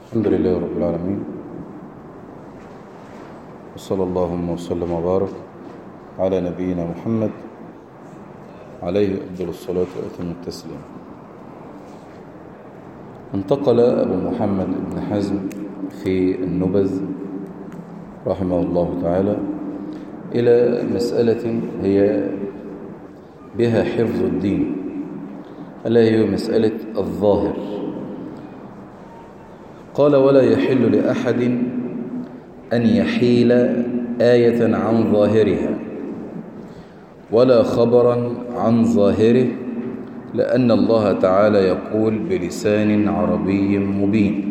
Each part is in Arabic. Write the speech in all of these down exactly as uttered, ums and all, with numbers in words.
الحمد لله رب العالمين، وصلى اللهم وسلم وبارك على نبينا محمد عليه أفضل الصلاة وأتم التسليم. انتقل أبو محمد بن حزم في النبذ رحمه الله تعالى إلى مسألة هي بها حفظ الدين، ألا هي مسألة الظاهر. قال: ولا يحل لأحد أن يحيل آية عن ظاهرها ولا خبرا عن ظاهره، لأن الله تعالى يقول بلسان عربي مبين.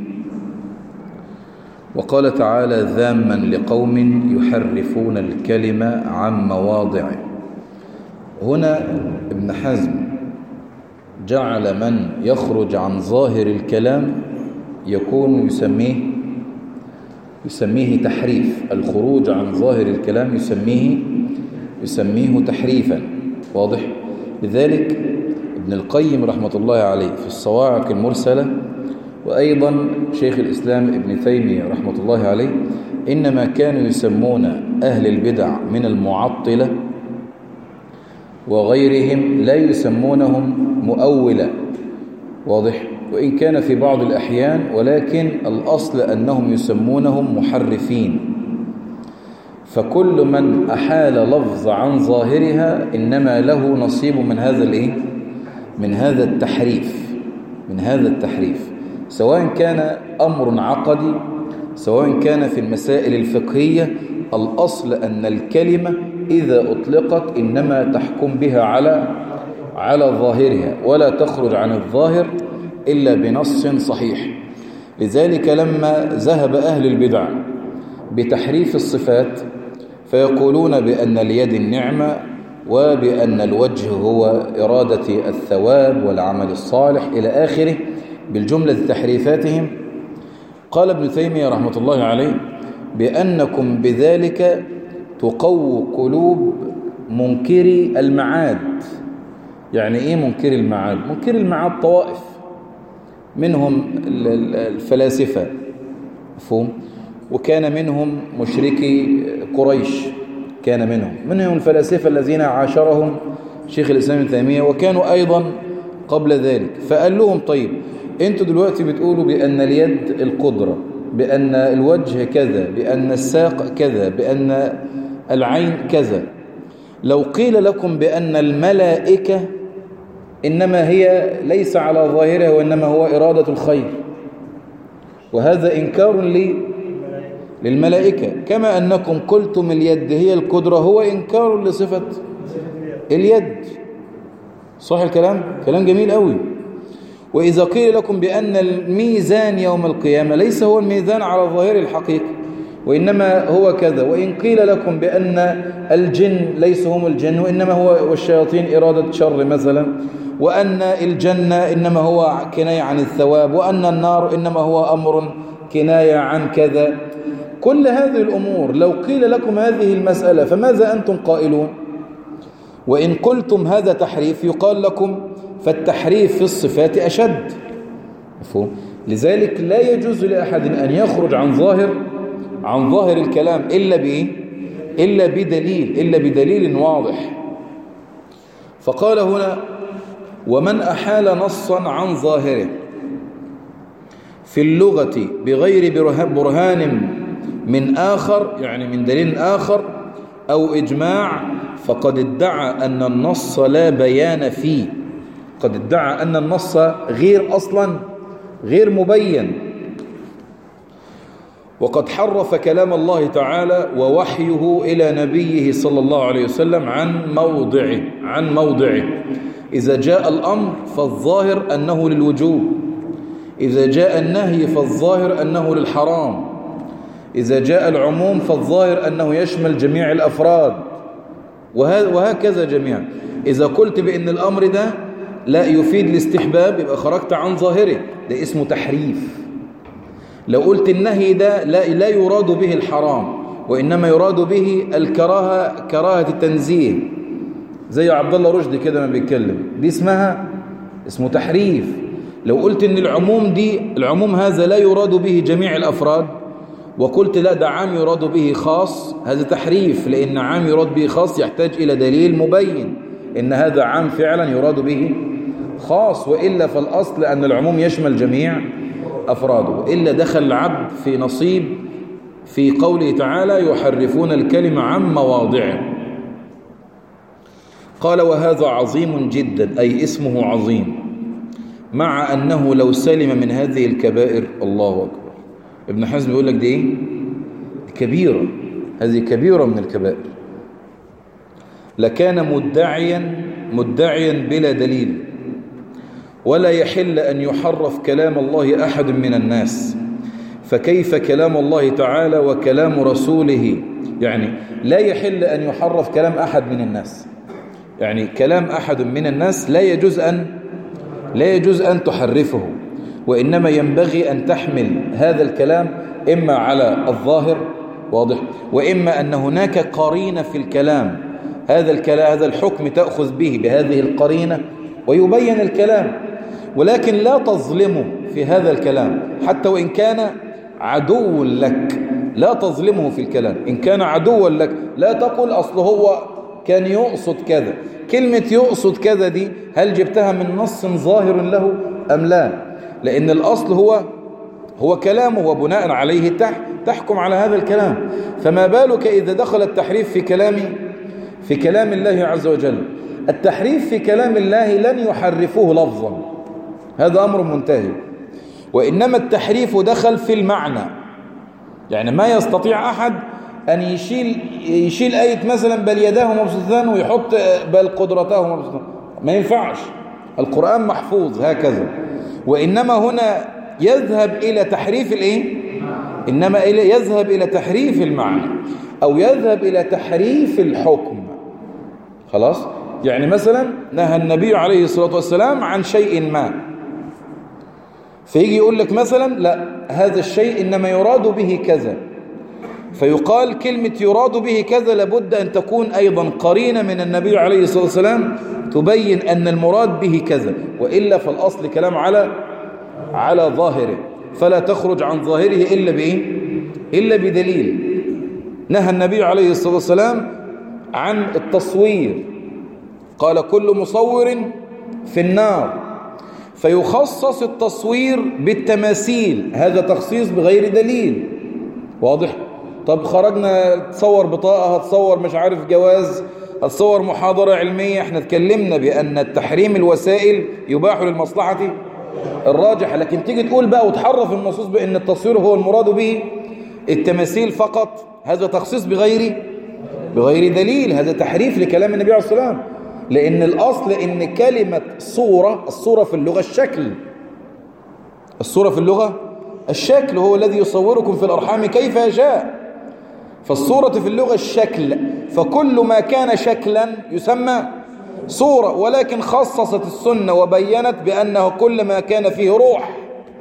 وقال تعالى ذاما لقوم يحرفون الكلمة عن مواضعه. هنا ابن حزم جعل من يخرج عن ظاهر الكلام يكون يسميه يسميه تحريف. الخروج عن ظاهر الكلام يسميه يسميه تحريفا. واضح؟ لذلك ابن القيم رحمة الله عليه في الصواعق المرسلة، وأيضا شيخ الإسلام ابن تيمية رحمة الله عليه، إنما كانوا يسمون أهل البدع من المعطلة وغيرهم لا يسمونهم مؤولة. واضح؟ وإن كان في بعض الأحيان، ولكن الأصل أنهم يسمونهم محرفين. فكل من أحال لفظ عن ظاهرها إنما له نصيب من هذا الإيه؟ من هذا التحريف من هذا التحريف سواء كان أمر عقدي، سواء كان في المسائل الفقهية. الأصل أن الكلمة إذا أطلقت إنما تحكم بها على على ظاهرها، ولا تخرج عن الظاهر إلا بنص صحيح. لذلك لما ذهب أهل البدع بتحريف الصفات فيقولون بأن اليد النعمة، وبأن الوجه هو إرادة الثواب والعمل الصالح إلى آخره بالجملة تحريفاتهم، قال ابن تيمية رحمة الله عليه بأنكم بذلك تقووا قلوب منكري المعاد. يعني إيه منكري المعاد؟ منكري المعاد طوائف منهم الفلاسفة، مفهوم؟ وكان منهم مشركي قريش، كان منهم منهم الفلاسفة الذين عاشرهم شيخ الإسلام ابن تيمية، وكانوا أيضا قبل ذلك. فقال لهم: طيب أنتوا دلوقتي بتقولوا بأن اليد القدرة، بأن الوجه كذا، بأن الساق كذا، بأن العين كذا. لو قيل لكم بأن الملائكة إنما هي ليس على ظاهرها وإنما هو إرادة الخير، وهذا إنكار لي للملائكة، كما أنكم قلتم اليد هي القدرة، هو إنكار لصفة اليد. صح الكلام؟ كلام جميل قوي. وإذا قيل لكم بأن الميزان يوم القيامة ليس هو الميزان على ظاهر الحقيقة وإنما هو كذا، وإن قيل لكم بأن الجن ليس هم الجن وإنما هو والشياطين إرادة شر مثلا، وأن الجنة إنما هو كناية عن الثواب، وأن النار إنما هو أمر كناية عن كذا. كل هذه الأمور لو قيل لكم هذه المسألة فماذا أنتم قائلون؟ وإن قلتم هذا تحريف يقال لكم فالتحريف في الصفات أشد، مفهوم؟ لذلك لا يجوز لأحد أن يخرج عن ظاهر عن ظاهر الكلام إلا بإيه؟ إلا بدليل إلا بدليل واضح. فقال هنا: ومن أحال نصا عن ظاهره في اللغة بغير برهان من آخر، يعني من دليل آخر أو إجماع، فقد ادعى أن النص لا بيان فيه. قد ادعى أن النص غير أصلا غير مبين، وقد حرف كلام الله تعالى ووحيه إلى نبيه صلى الله عليه وسلم عن موضعه عن موضعه إذا جاء الأمر فالظاهر أنه للوجوب، إذا جاء النهي فالظاهر أنه للحرام، إذا جاء العموم فالظاهر أنه يشمل جميع الأفراد، وهكذا جميعا. إذا قلت بأن الأمر ده لا يفيد الاستحباب يبقى خرجت عن ظاهره، ده اسمه تحريف. لو قلت النهي ده لا, لا يراد به الحرام وإنما يراد به الكراهة، كراهة التنزيه، زي عبد الله رشدي كده ما بيتكلم، دي اسمها اسمه تحريف. لو قلت ان العموم دي العموم هذا لا يراد به جميع الأفراد، وقلت لا ده عام يراد به خاص، هذا تحريف، لأن عام يراد به خاص يحتاج إلى دليل مبين إن هذا عام فعلا يراد به خاص، وإلا فالأصل أن العموم يشمل جميع أفراده، وإلا دخل العبد في نصيب في قوله تعالى يحرفون الكلمة عن مواضعه. قال وهذا عظيم جدا، أي اسمه عظيم، مع أنه لو سلم من هذه الكبائر، الله أكبر. ابن حزم يقول لك دي إيه؟ كبيرة، هذه كبيرة من الكبائر، لكان مدعيا مدعيا بلا دليل، ولا يحل أن يحرف كلام الله أحد من الناس، فكيف كلام الله تعالى وكلام رسوله؟ يعني لا يحل أن يحرف كلام أحد من الناس، يعني كلام أحد من الناس لا يجوز أن لا يجوز أن تحرفه، وإنما ينبغي أن تحمل هذا الكلام إما على الظاهر، واضح، وإما أن هناك قرينة في الكلام، هذا الكلام هذا الحكم تأخذ به بهذه القرينة ويبين الكلام، ولكن لا تظلمه في هذا الكلام حتى وإن كان عدو لك، لا تظلمه في الكلام. إن كان عدوا لك لا تقول أصل هو كان يقصد كذا، كلمة يقصد كذا دي هل جبتها من نص ظاهر له أم لا؟ لأن الأصل هو هو كلامه، وبناء عليه تحكم على هذا الكلام. فما بالك إذا دخل التحريف في كلام في كلام الله عز وجل؟ التحريف في كلام الله لن يحرفوه لفظا، هذا أمر منتهي، وإنما التحريف دخل في المعنى. يعني ما يستطيع أحد أن يشيل يشيل آية مثلا بل يداه مبسوطتان ويحط بل قدرته مبسوطتان، ما ينفعش، القرآن محفوظ هكذا. وإنما هنا يذهب إلى تحريف الإيه؟ إنما يذهب إلى تحريف المعنى، أو يذهب إلى تحريف الحكم. خلاص؟ يعني مثلا نهى النبي عليه الصلاة والسلام عن شيء ما، فيجي يقول لك مثلا لا هذا الشيء إنما يراد به كذا، فيقال كلمة يراد به كذا لابد أن تكون أيضا قرينة من النبي عليه الصلاة والسلام تبين أن المراد به كذا، وإلا فالأصل كلام على على ظاهره، فلا تخرج عن ظاهره إلا بإيه؟ إلا بدليل. نهى النبي عليه الصلاة والسلام عن التصوير، قال كل مصور في النار، فيخصص التصوير بالتماثيل، هذا تخصيص بغير دليل، واضح؟ طب خرجنا تصور بطاقة، هتصور مش عارف جواز، هتصور محاضرة علمية، احنا اتكلمنا بأن التحريم الوسائل يباح للمصلحة الراجحة، لكن تيجي تقول بقى وتحرف النصوص بأن التصوير هو المراد به التماثيل فقط، هذا تخصيص بغير بغير دليل، هذا تحريف لكلام النبي عليه الصلاة والسلام. لأن الأصل إن كلمة صورة، الصورة في اللغة الشكل، الصورة في اللغة الشكل، هو الذي يصوركم في الأرحام كيف يشاء، فالصورة في اللغة الشكل، فكل ما كان شكلا يسمى صورة، ولكن خصصت السنة وبينت بأنه كل ما كان فيه روح.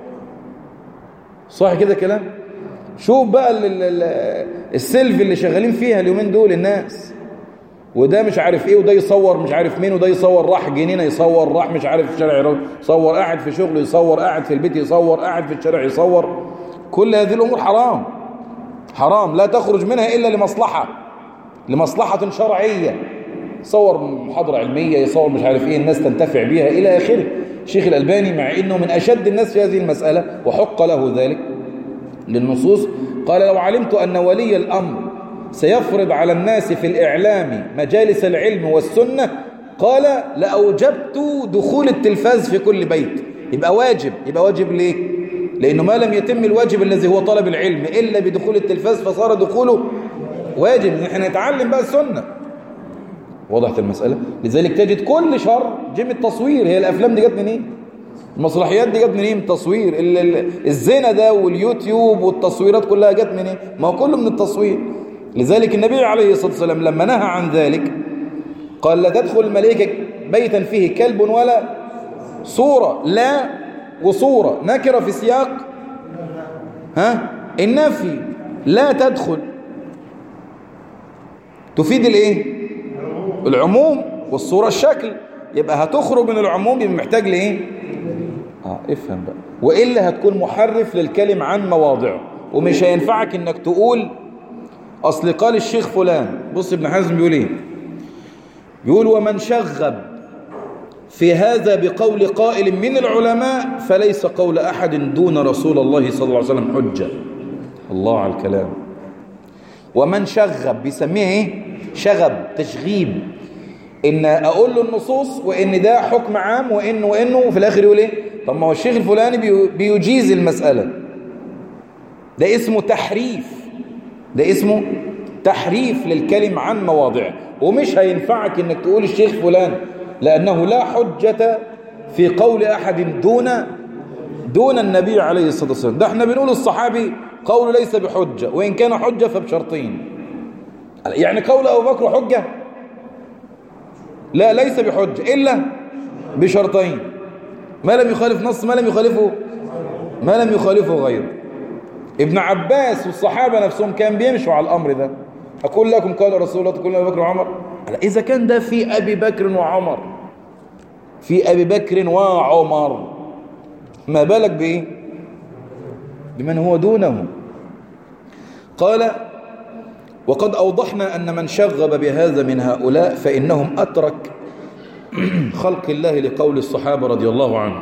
صح كده كلام؟ شوف بقى السيلفي اللي شغالين فيها اليومين دول الناس، وده مش عارف ايه، وده يصور مش عارف مين، وده يصور راح جنينه يصور، راح مش عارف في الشارع يصور، قاعد في شغله يصور، قاعد في البيت يصور، قاعد في الشارع يصور. كل هذه الامور حرام حرام، لا تخرج منها الا لمصلحه لمصلحه شرعيه. يصور محاضره علميه، يصور مش عارف ايه الناس تنتفع بها الى اخره. الشيخ الألباني مع انه من اشد الناس في هذه المساله وحق له ذلك للنصوص، قال لو علمت ان ولي الامر سيفرض على الناس في الإعلام مجالس العلم والسنة، قال لأوجبت دخول التلفاز في كل بيت. يبقى واجب، يبقى واجب ليه؟ لأنه ما لم يتم الواجب الذي هو طلب العلم إلا بدخول التلفاز فصار دخوله واجب، نحن نتعلم بقى السنة. وضحت المسألة؟ لذلك تجد كل شر جيم التصوير. هي الأفلام دي جت منين؟ إيه؟ المسرحيات دي جت منين؟ إيه؟ التصوير. الزنا ده واليوتيوب والتصويرات كلها جت منين؟ إيه؟ ما هو كله من التصوير. لذلك النبي عليه الصلاة والسلام لما نهى عن ذلك قال لا تدخل الملائكة بيتا فيه كلب ولا صورة، لا وصورة نكرة في سياق ها النفي، لا تدخل تفيد الايه؟ العموم، والصورة الشكل، يبقى هتخرج من العموم، يبقى محتاج لايه؟ آه افهم بقى. وإلا هتكون محرف للكلم عن مواضعه، ومش هينفعك انك تقول اصل قال الشيخ فلان. بص ابن حزم بيقول ايه؟ بيقول ومن شغب في هذا بقول قائل من العلماء فليس قول أحد دون رسول الله صلى الله عليه وسلم حجة. الله على الكلام. ومن شغب بيسميه ايه؟ شغب، تشغيب، ان اقول له النصوص وان ده حكم عام وانه وانه وفي الاخر يقول ايه؟ طب ما هو الشيخ الفلاني بيجيز المسألة. ده اسمه تحريف، ده اسمه تحريف للكلم عن مواضعه. ومش هينفعك انك تقول الشيخ فلان، لأنه لا حجة في قول أحد دون دون النبي عليه الصلاة والسلام. ده احنا بنقول الصحابي قول ليس بحجة، وإن كان حجة فبشرطين. يعني قول أبو بكر حجة؟ لا، ليس بحجة إلا بشرطين. ما لم يخالف نص، ما لم يخالفه ما لم يخالفه غيره. ابن عباس والصحابة نفسهم كان بيمشوا على الأمر ده. أقول لكم قال رسول الله، تقول أبي بكر وعمر. إذا كان ده في أبي بكر وعمر، في أبي بكر وعمر، ما بالك بإيه؟ بمن هو دونه. قال وقد أوضحنا أن من شغب بهذا من هؤلاء فإنهم أترك خلق الله لقول الصحابة رضي الله عنهم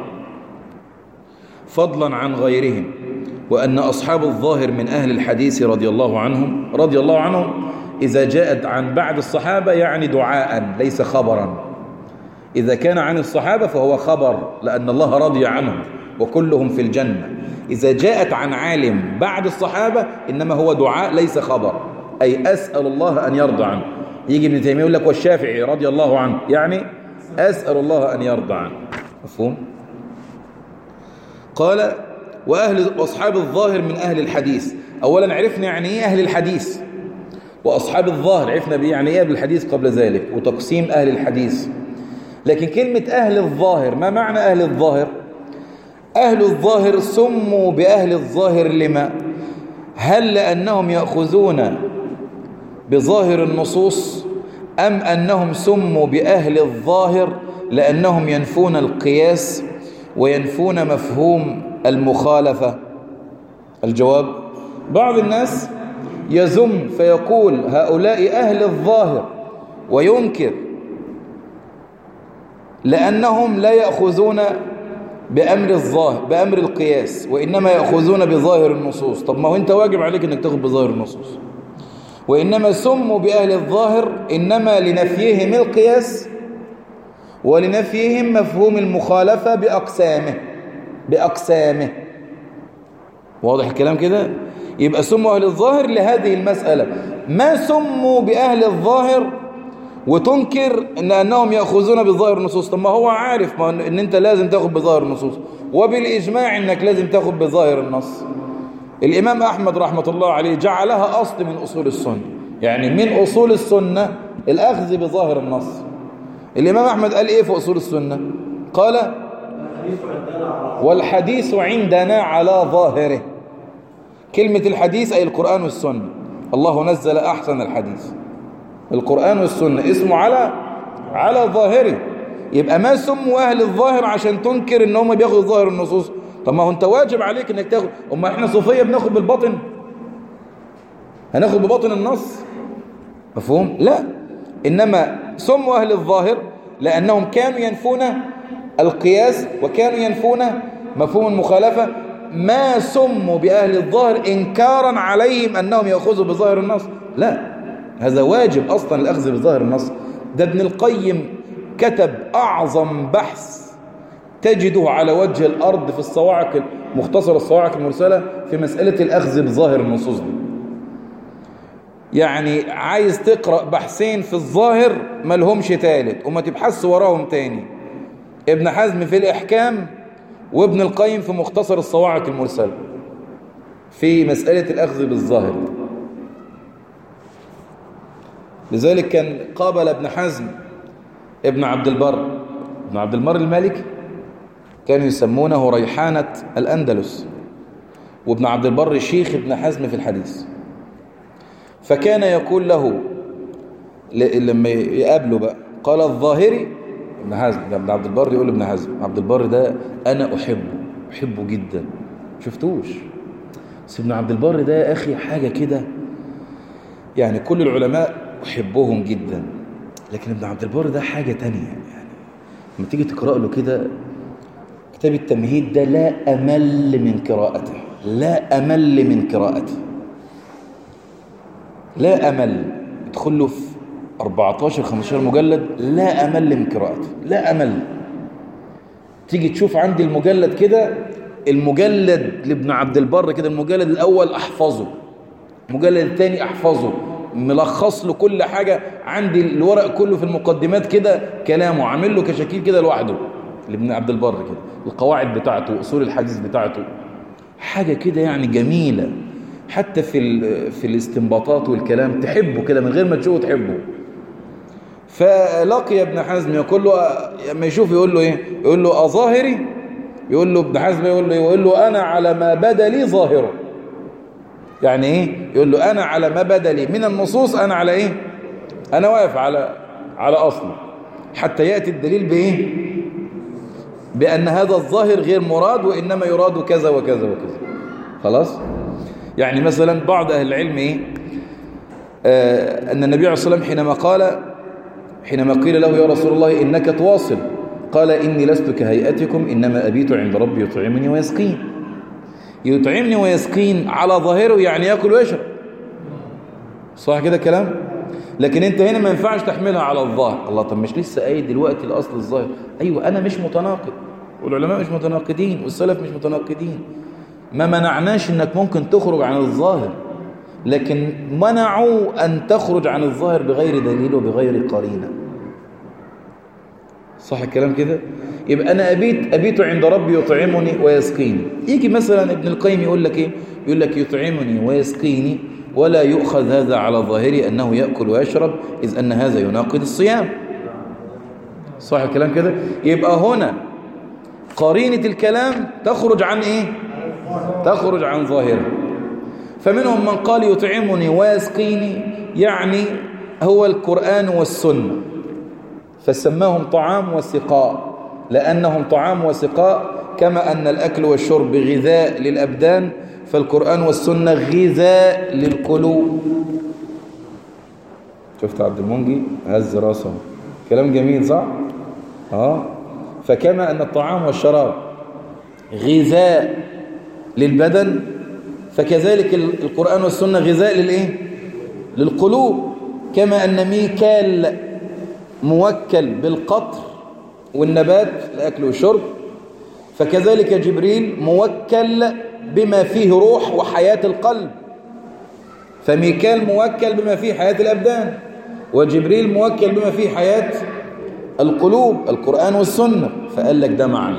فضلا عن غيرهم، وأن أصحاب الظاهر من أهل الحديث رضي الله عنهم رضي الله عنهم إذا جاءت عن بعد الصحابة يعني دعاء ليس خبرا. إذا كان عن الصحابة فهو خبر لأن الله رضي عنهم وكلهم في الجنة. إذا جاءت عن عالم بعد الصحابة إنما هو دعاء ليس خبر، أي أسأل الله أن يرضى عنه. يجي ابن تيمية يقول لك والشافعي رضي الله عنه، يعني أسأل الله أن يرضى عنه. مفهوم؟ قال وأهل أصحاب الظاهر من أهل الحديث. أولا عرفنا يعني إيه أهل الحديث، وأصحاب الظاهر عرفنا بيه يعني إيه أهل الحديث قبل ذلك، وتقسيم أهل الحديث. لكن كلمة أهل الظاهر، ما معنى أهل الظاهر؟ أهل الظاهر سموا بأهل الظاهر لما؟ هل لأنهم يأخذون بظاهر النصوص، أم أنهم سموا بأهل الظاهر لأنهم ينفون القياس وينفون مفهوم المخالفة؟ الجواب بعض الناس يزم فيقول هؤلاء أهل الظاهر وينكر لأنهم لا يأخذون بأمر الظاهر بأمر القياس، وإنما يأخذون بظاهر النصوص. طب ما هو أنت واجب عليك أنك تأخذ بظاهر النصوص. وإنما سموا بأهل الظاهر إنما لنفيهم القياس ولنفيهم مفهوم المخالفة بأقسامه بأقسامه واضح الكلام كده؟ يبقى سموا أهل الظاهر لهذه المسألة. ما سموا بأهل الظاهر وتنكر إن أنهم يأخذون بظاهر النصوص. طب ما هو عارف ما إن أنت لازم تأخذ بظاهر النصوص، وبالإجماع إنك لازم تأخذ بظاهر النص. الإمام أحمد رحمة الله عليه جعلها أصل من أصول السنة، يعني من أصول السنة الأخذ بظاهر النص. الإمام أحمد قال إيه في أصول السنة؟ قال والحديث عندنا على ظاهره. كلمة الحديث أي القرآن والسنة. الله نزل أحسن الحديث القرآن والسنة، اسمه على على ظاهره. يبقى ما سموا أهل الظاهر عشان تنكر إن هم بياخدوا ظاهر النصوص. طب ما هو أنت واجب عليك إنك تاخد. أما إحنا صوفية بناخد بالباطن، هناخد بباطن النص. مفهوم؟ لا، إنما سموا أهل الظاهر لأنهم كانوا ينفون القياس وكانوا ينفون مفهوم المخالفة. ما سموا بأهل الظاهر إنكارا عليهم أنهم يأخذوا بظاهر النص، لا، هذا واجب أصلا الأخذ بظاهر النص. ده ابن القيم كتب أعظم بحث تجده على وجه الأرض في الصواعق مختصر الصواعق المرسلة في مسألة الأخذ بظاهر النصوص دي. يعني عايز تقرأ بحثين في الظاهر ما لهمش تالت وما تبحث وراهم تاني، ابن حزم في الإحكام وابن القيم في مختصر الصواعق المرسلة في مسألة الأخذ بالظاهر. لذلك كان قابل ابن حزم ابن عبد البر ابن عبد البر المالكي، كانوا يسمونه ريحانة الأندلس، وابن عبد البر شيخ ابن حزم في الحديث. فكان يقول له لما يقابله بقى، قال الظاهري ابن حزم، ده ابن عبد البر يقول ابن حزم، عبد البر ده أنا أحبه أحبه جدا، شفتوش؟ بس ابن عبد البر ده يا أخي حاجة كده، يعني كل العلماء أحبهم جدا، لكن ابن عبد البر ده حاجة تانية. يعني لما تيجي تقرأ له كده كتاب التمهيد ده لا أمل من قراءته، لا أمل من قراءته، لا أمل. ادخل له في أربعتاشر خمستاشر مجلد، لا أمل من قراءته، لا أمل. تيجي تشوف عندي المجلد كده، المجلد لابن عبد البر كده، المجلد الأول أحفظه، المجلد الثاني أحفظه، ملخص له كل حاجة عندي، الورق كله في المقدمات كده كلامه، عامل له كشاكيل كده لوحده لابن عبد البر كده، القواعد بتاعته، أصول الحديث بتاعته، حاجة كده يعني جميلة، حتى في في الاستنباطات والكلام تحبه كده من غير ما تشوفه تحبه. فلقي ابن حزم يقول له، لما يشوف يقول له ايه؟ يقول له أظاهري؟ يقول له ابن حزم يقول له يقول له أنا على ما بدا لي ظاهره. يعني ايه؟ يقول له أنا على ما بدا لي من النصوص، أنا على ايه؟ أنا واقف على على أصله، حتى يأتي الدليل بايه؟ بأن هذا الظاهر غير مراد، وإنما يراد كذا وكذا وكذا. خلاص؟ يعني مثلا بعض أهل العلم إيه؟ آه أن النبي عليه الصلاة والسلام حينما قال حينما قيل له يا رسول الله إنك تواصل، قال إني لست كهيئتكم إنما أبيت عند ربي يطعمني ويسقين. يطعمني ويسقين على ظاهره يعني يأكل ويشرب، صح كده كلام؟ لكن انت هنا ما ينفعش تحملها على الظاهر. الله، طب مش لسه قايل دلوقتي الأصل الظاهر؟ أيوة، أنا مش متناقض، والعلماء مش متناقضين، والسلف مش متناقضين، ما منعناش انك ممكن تخرج عن الظاهر، لكن منعوا أن تخرج عن الظاهر بغير دليل وبغير قرينة. صح الكلام كده؟ يبقى أنا أبيت أبيت عند ربي يطعمني ويسقيني. يجي مثلا ابن القيم يقول لك إيه؟ يقول لك يطعمني ويسقيني ولا يؤخذ هذا على ظاهره أنه يأكل ويشرب، إذ أن هذا يناقض الصيام. صح الكلام كده؟ يبقى هنا قرينة الكلام تخرج عن إيه؟ تخرج عن ظاهره. فمنهم من قال يطعمني ويسقيني يعني هو القرآن والسنة، فسماهم طعام وسقاء، لأنهم طعام وسقاء، كما أن الأكل والشرب غذاء للأبدان، فالقرآن والسنة غذاء للقلوب. شفت عبد المنجي هز راسه، كلام جميل صح؟ آه. فكما أن الطعام والشراب غذاء للبدن، فكذلك القرآن والسنة غذاء للإيه؟ للقلوب. كما أن ميكال موكل بالقطر والنبات الأكل والشرب، فكذلك جبريل موكل بما فيه روح وحياة القلب. فميكال موكل بما فيه حياة الأبدان، وجبريل موكل بما فيه حياة القلوب، القرآن والسنة. فقال لك ده معنى.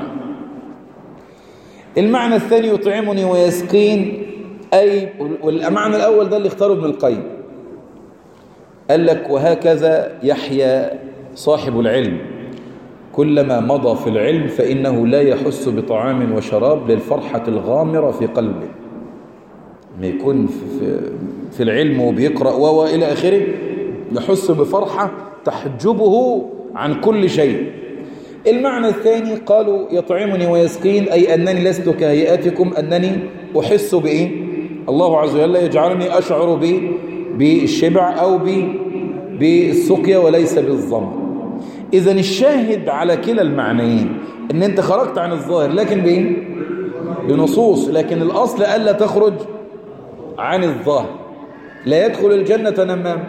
المعنى الثاني يطعمني ويسقين، أي والمعنى الأول ده اللي اختاره ابن القيم، قال لك وهكذا يحيى صاحب العلم، كلما مضى في العلم فإنه لا يحس بطعام وشراب للفرحة الغامرة في قلبه. ما يكون في, في العلم وبيقرأ وإلى آخره يحس بفرحة تحجبه عن كل شيء. المعنى الثاني قالوا يطعمني ويسقين، أي أنني لست كهيئتكم، أنني أحس بإيه؟ الله عز وجل يجعلني أشعر بالشبع أو بالسقيا وليس بالظمأ. إذن الشاهد على كلا المعنيين أن أنت خرجت عن الظاهر، لكن بإيه؟ بنصوص، لكن الأصل ألا تخرج عن الظاهر. لا يدخل الجنة نمام،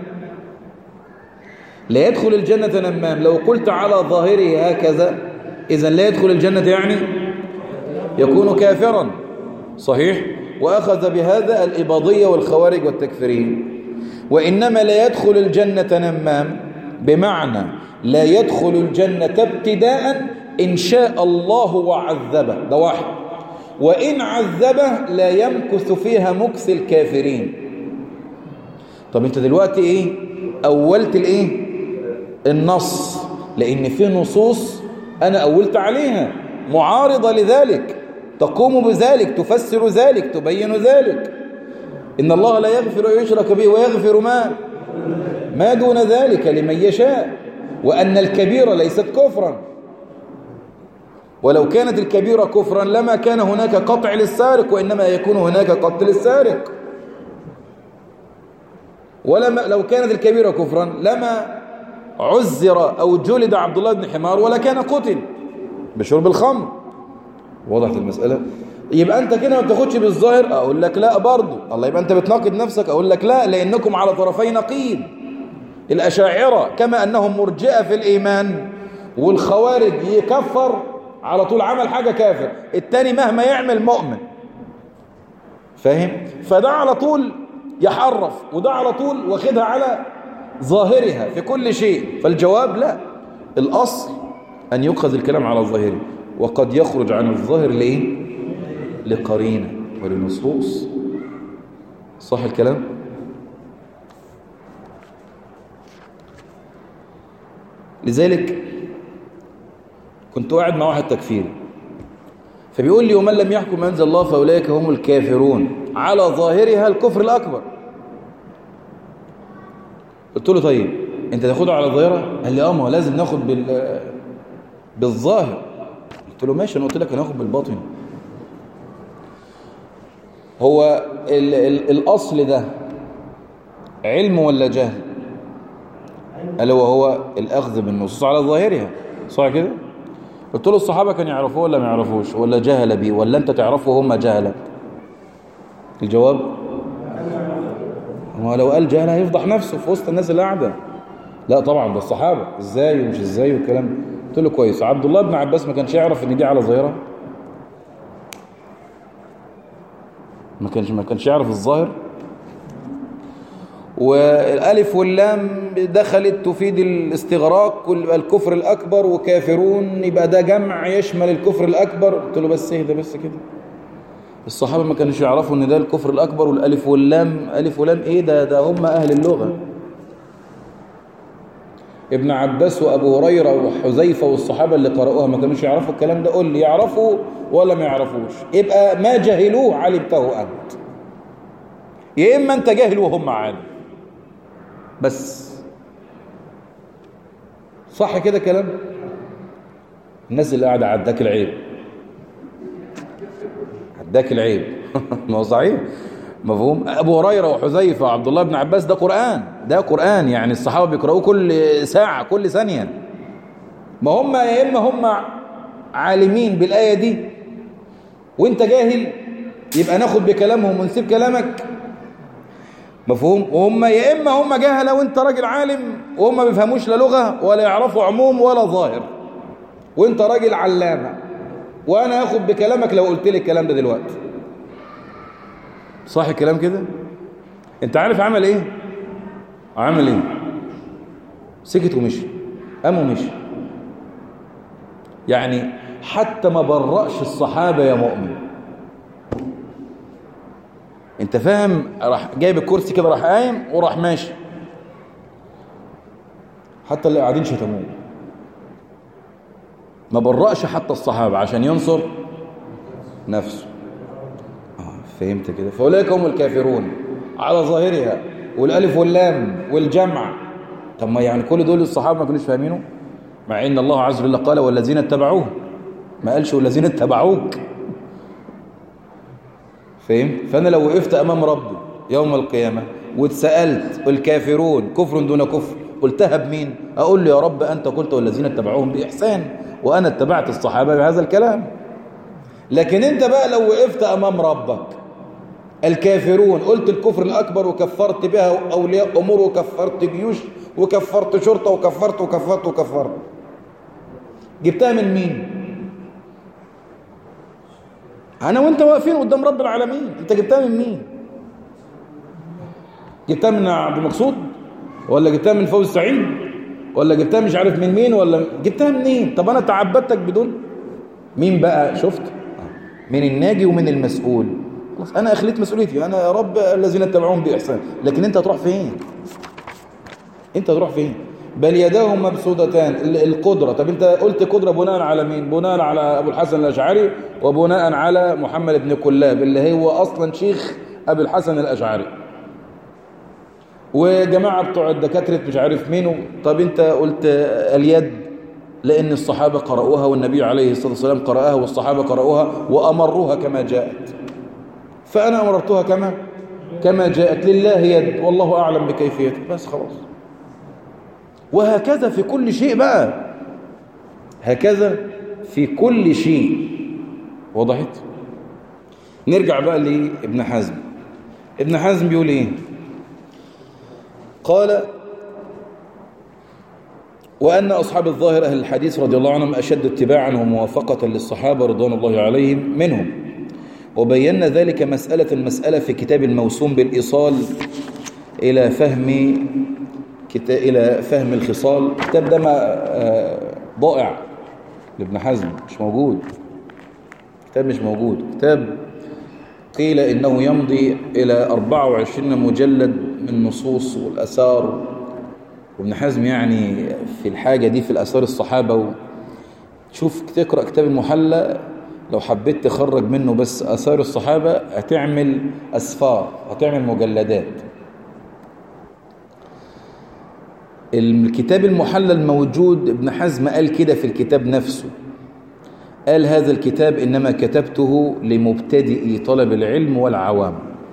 لا يدخل الجنة نمام. لو قلت على ظاهره هكذا إذن لا يدخل الجنة، يعني يكون كافرا. صحيح؟ وأخذ بهذا الإباضية والخوارج والتكفيرين. وإنما لا يدخل الجنة نمام بمعنى لا يدخل الجنة ابتداء إن شاء الله وعذبه، ده واحد. وإن عذبه لا يمكث فيها مكث الكافرين. طب انت دلوقتي ايه؟ أولت الايه؟ النص، لأن في نصوص أنا أولت عليها معارضة لذلك، تقوم بذلك، تفسر ذلك، تبين ذلك. إن الله لا يغفر يشرك به ويغفر ما ما دون ذلك لمن يشاء. وأن الكبيرة ليست كفرا، ولو كانت الكبيرة كفرا لما كان هناك قطع للسارق، وإنما يكون هناك قتل للسارق. ولما لو كانت الكبيرة كفرا لما عزر أو جلد عبد الله بن حمار ولا كان قتل بشرب الخمر. وضحت المسألة؟ يبقى أنت كده ما بتاخدش بالظاهر، أقول لك لا برضه. الله، يبقى أنت بتناقض نفسك. أقول لك لا، لأنكم على طرفي نقيض. الأشاعرة كما أنهم مرجئة في الإيمان، والخوارج يكفر على طول، عمل حاجة كافر، التاني مهما يعمل مؤمن. فاهم؟ فده على طول يحرف، وده على طول واخدها على ظاهرها في كل شيء. فالجواب لا، الأصل أن يؤخذ الكلام على ظاهره، وقد يخرج عن الظاهر لإيه؟ لقرينة ولنصوص. صح الكلام؟ لذلك كنت قاعد مع واحد تكفيري فبيقول لي: ومن لم يحكم أنزل الله فأولئك هم الكافرون، على ظاهرها الكفر الأكبر. قلت له: طيب انت تاخده على ظاهرها؟ قال لي: اه، ما هو لازم ناخد بال بالظاهر. قلت له: ماشي، انا قلت لك هناخد بالباطن. هو ال ال الاصل ده علم ولا جهل؟ قال: وهو الاخذ بالنصوص على ظاهرها. صح كده؟ قلت له: الصحابه كانوا يعرفوه ولا ما يعرفوش، ولا جهل بيه، ولا انت تعرفه وهم جهله؟ الجواب: هو لو قال جهل هيفضح نفسه في وسط الناس اللي قاعده. لا طبعا، ده الصحابه، ازاي ومش ازاي والكلام ده. قلت له: كويس، عبد الله بن عباس ما كانش يعرف ان دي على ظاهرها؟ ما كانش ما كانش يعرف الظاهر. والالف واللام دخلت تفيد الاستغراق، والكفر الاكبر وكافرون، يبقى ده جمع يشمل الكفر الاكبر. قلت له: بس اهدى بس كده، الصحابه ما كانوش يعرفوا ان ده الكفر الاكبر، والالف واللام الف ولام ايه ده؟ ده هم اهل اللغه. ابن عباس وابو هريره وحذيفه والصحابه اللي قرأوها ما كانوش يعرفوا الكلام ده؟ قول لي يعرفوا ولا ما يعرفوش؟ يبقى ما جهلوه علمته انت، يا اما انت جاهل وهم عالم بس. صح كده كلام؟ الناس اللي قاعده عداك العيب، عداك العيب. ما هو صحيح، مفهوم. ابو هريره وحذيفه وعبد الله بن عباس ده قران، ده قران، يعني الصحابه بيقراوه كل ساعه كل ثانيه. ما هم يا اما هم عالمين بالايه دي وانت جاهل، يبقى ناخد بكلامهم ونسيب كلامك، مفهوم. وهم يا اما هم جهله وانت راجل عالم، وهم ما بيفهموش لا لغه ولا يعرفوا عموم ولا ظاهر، وانت راجل علامه، وانا اخد بكلامك لو قلت لي الكلام ده دلوقتي. صح الكلام كده؟ انت عارف عمل ايه؟ عمل ايه؟ سكت ومشي، قام ومشي. يعني حتى ما برأش الصحابة يا مؤمن. انت فاهم؟ راح جايب الكرسي كده، راح قايم وراح ماشي، حتى اللي قاعدين شتموه. ما برأش حتى الصحابة عشان ينصر نفسه. فهمت كده؟ فأولئك هم الكافرون على ظاهرها، والالف واللام والجمع. طب ما يعني كل دول الصحابه ما كانوش فاهمينه، مع ان الله عز وجل قال: والذين اتبعوه، ما قالش والذين اتبعوك. فهم؟ فانا لو وقفت امام ربي يوم القيامه واتسالت الكافرون كفر دون كفر، قلتها بمين؟ اقول له: يا رب انت قلت والذين اتبعوهم باحسان، وانا اتبعت الصحابه بهذا الكلام. لكن انت بقى لو وقفت امام ربك الكافرون قلت الكفر الأكبر وكفرت بها أولياء أمور وكفرت جيوش وكفرت شرطة وكفرت وكفرت وكفرت، جبتها من مين؟ أنا وأنت واقفين قدام رب العالمين. أنت جبتها من مين؟ جبتها من عبد المقصود، ولا جبتها من فوز سعيد، ولا جبتها مش عارف من مين، ولا جبتها منين؟ طب أنا تعبدتك بدول مين بقى؟ شفت؟ من الناجي ومن المسؤول. خلاص انا اخليت مسؤوليتي، انا يا رب الذين اتبعوهم باحسان. لكن انت هتروح فين؟ انت هتروح فين؟ بل يداهم مبسوطتان، القدره. طب انت قلت قدره بناء على مين؟ بناء على ابو الحسن الاشعري، وبناء على محمد بن كلاب اللي هو اصلا شيخ ابي الحسن الاشعري. وجماعة بتوع الدكاترة مش عارف مين. طب انت قلت اليد لأن الصحابة قرأوها والنبي عليه الصلاة والسلام قرأها والصحابة قرأوها وأمروها كما جاءت، فأنا أمرتها كما كما جاءت، لله يد والله أعلم بكيفيتها، بس خلاص. وهكذا في كل شيء بقى، هكذا في كل شيء. وضحت؟ نرجع بقى لابن حزم. ابن حزم بيقول ايه؟ قال: وأن أصحاب الظاهر أهل الحديث رضي الله عنهم أشد اتباعا وموافقة للصحابة رضوان الله عليهم منهم، وبينا ذلك مسألة مسألة في كتاب الموسوم بالإيصال إلى فهم كتاب إلى فهم الخصال. الكتاب ده ضائع لابن حزم، مش موجود، كتاب مش موجود. كتاب قيل إنه يمضي إلى أربعة وعشرين مجلد من نصوص والأثار، وابن حزم يعني في الحاجة دي في الأثار الصحابة. و... شوف تقرأ كتاب المحلى لو حبيت تخرج منه بس أثار الصحابة هتعمل أسفار، هتعمل مجلدات. الكتاب المحلى الموجود ابن حزم قال كده في الكتاب نفسه، قال: هذا الكتاب إنما كتبته لمبتدئي طلب العلم والعوام.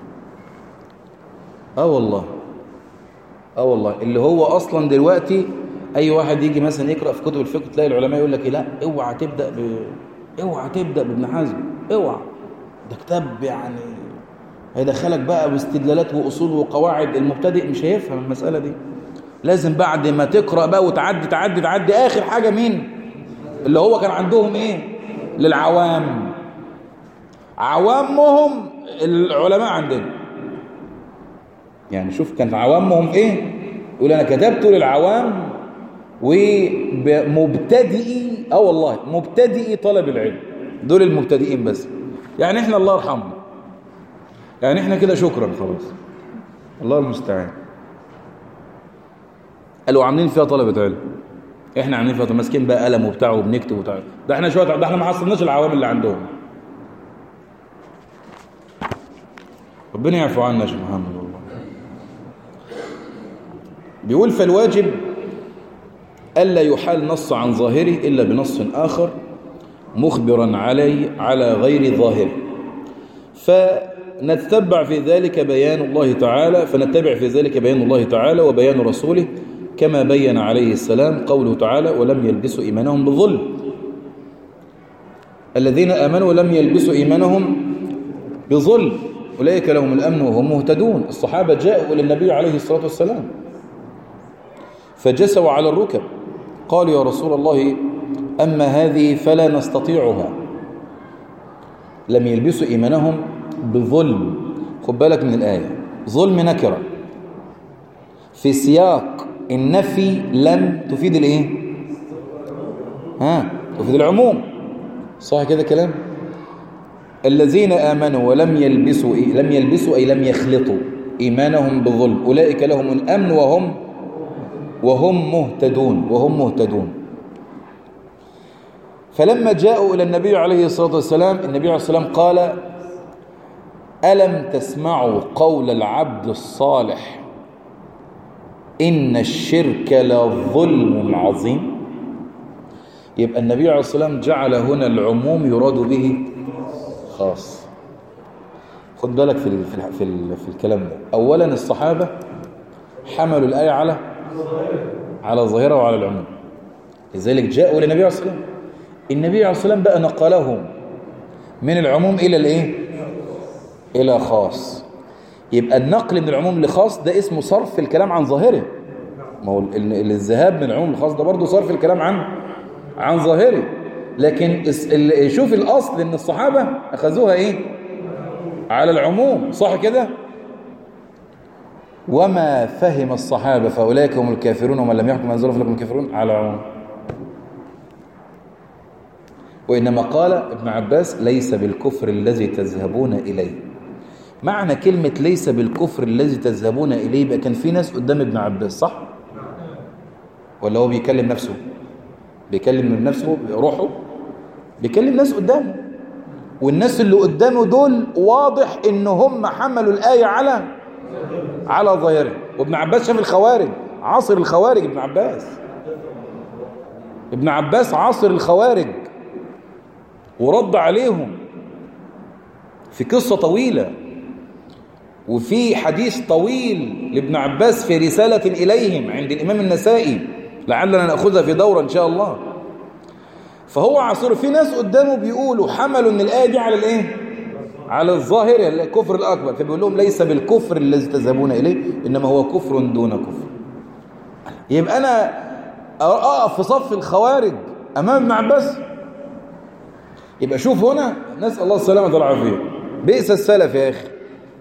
آه والله، آه والله، اللي هو أصلا دلوقتي أي واحد يجي مثلا يقرأ في كتب الفقه تلاقي العلماء يقول لك: لا اوعى تبدأ ب... اوعى تبدأ بابن حزم، اوعى، ده كتاب يعني هيدخلك بقى باستدلالات وأصول وقواعد، المبتدئ مش هيفهم المسألة دي. لازم بعد ما تقرأ بقى وتعدي تعدي تعدي آخر حاجة مين؟ اللي هو كان عندهم إيه؟ للعوام، عوامهم العلماء عندنا. يعني شوف كان عوامهم إيه؟ يقول أنا كتبته للعوام ومبتدئي، أو والله مبتدئي طلب العلم، دول المبتدئين بس. يعني إحنا الله يرحمه، يعني إحنا كده شكرا خلاص، الله المستعان. قالوا عاملين فيها طلبة علم، احنا عاملين فيها ماسكين بقى قلم وبتاع وبنكتب وبتاع، ده احنا شويه، ده احنا ما حصلناش العوام اللي عندهم. ربنا يعفو عنا يا شيخ محمد. والله بيقول: فالواجب الا يحال نص عن ظاهره الا بنص اخر مخبرا علي على غير ظاهره، فنتبع في ذلك بيان الله تعالى فنتبع في ذلك بيان الله تعالى وبيان رسوله كما بين عليه السلام قوله تعالى: ولم يلبسوا إيمانهم بالظلم. الذين آمنوا ولم يلبسوا إيمانهم بظلم أولئك لهم الأمن وهم مهتدون. الصحابة جاءوا إلى النبي عليه الصلاة والسلام فجسوا على الركب، قالوا: يا رسول الله أما هذه فلا نستطيعها. لم يلبسوا إيمانهم بظلم. خد بالك من الآية، ظلم نكرة في سياق النفي لم تفيد الايه؟ ها تفيد العموم، صح كده كلام؟ الذين آمنوا ولم يلبسوا إيه؟ لم يلبسوا أي لم يخلطوا إيمانهم بالظلم أولئك لهم الأمن وهم وهم مهتدون وهم مهتدون. فلما جاءوا إلى النبي عليه الصلاة والسلام، النبي عليه الصلاة والسلام قال: ألم تسمعوا قول العبد الصالح إن الشرك لظلم عظيم؟ يبقى النبي عليه الصلاة والسلام جعل هنا العموم يراد به خاص. خد بالك في ال في ال في, ال في الكلام ده. أولا الصحابة حملوا الآية على على ظاهرها وعلى العموم، لذلك جاءوا للنبي عليه الصلاة والسلام. النبي عليه الصلاة والسلام بقى نقلهم من العموم إلى الإيه؟ إلى خاص. يبقى النقل من العموم لخاص ده اسمه صرف الكلام عن ظاهره. ما هو الذهاب من العموم للخاص ده برضه صرف الكلام عن عن ظاهره. لكن شوف الأصل إن الصحابة أخذوها إيه؟ على العموم، صح كده؟ وما فهم الصحابة فأولئك هم الكافرون ومن لم يحكم أنزل فلكم الكافرون على العموم. وإنما قال ابن عباس: ليس بالكفر الذي تذهبون إليه. معنى كلمة ليس بالكفر الذي تذهبون إليه بقى كان في ناس قدام ابن عباس، صح؟ ولا هو بيكلم نفسه؟ بيكلم من نفسه روحه؟ بيكلم ناس قدامه، والناس اللي قدامه دول واضح إن هم حملوا الآية على على ظاهره. وابن عباس شاف الخوارج، عصر الخوارج ابن عباس. ابن عباس عصر الخوارج ورد عليهم في قصة طويلة، وفي حديث طويل لابن عباس في رسالة إليهم عند الإمام النسائي، لعلنا نأخذها في دورة إن شاء الله. فهو عصر. في ناس قدامه بيقولوا حملوا ان الآية دي على الايه؟ على الظاهر، الكفر الأكبر، فبيقول لهم ليس بالكفر الذي تذهبون إليه، إنما هو كفر دون كفر. يبقى أنا أقف في صف الخوارج أمام ابن عباس؟ يبقى شوف هنا، نسأل الله السلامة والعافية، بئس السلف يا أخي.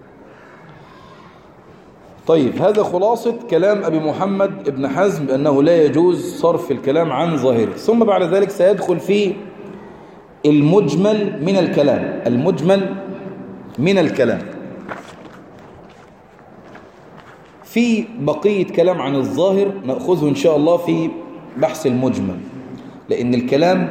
طيب، هذا خلاصة كلام أبي محمد ابن حزم بأنه لا يجوز صرف الكلام عن ظاهره. ثم بعد ذلك سيدخل في المجمل من الكلام. المجمل من الكلام في بقية كلام عن الظاهر نأخذه إن شاء الله في بحث المجمل، لأن الكلام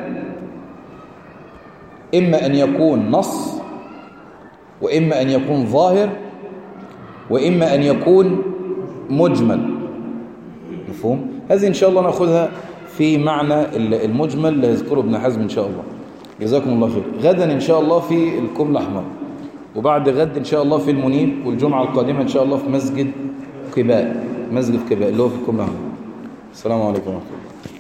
إما أن يكون نص، وإما أن يكون ظاهر، وإما أن يكون مجمل. مفهوم؟ هذه إن شاء الله نأخذها في معنى المجمل اللي يذكره ابن حزم إن شاء الله. جزاكم الله خير. غدا إن شاء الله في الكم الأحمر، وبعد غد إن شاء الله في المنيب، والجمعة القادمة إن شاء الله في مسجد قباء، مسجد قباء اللي هو في الكم الأحمر. السلام عليكم ورحمة الله.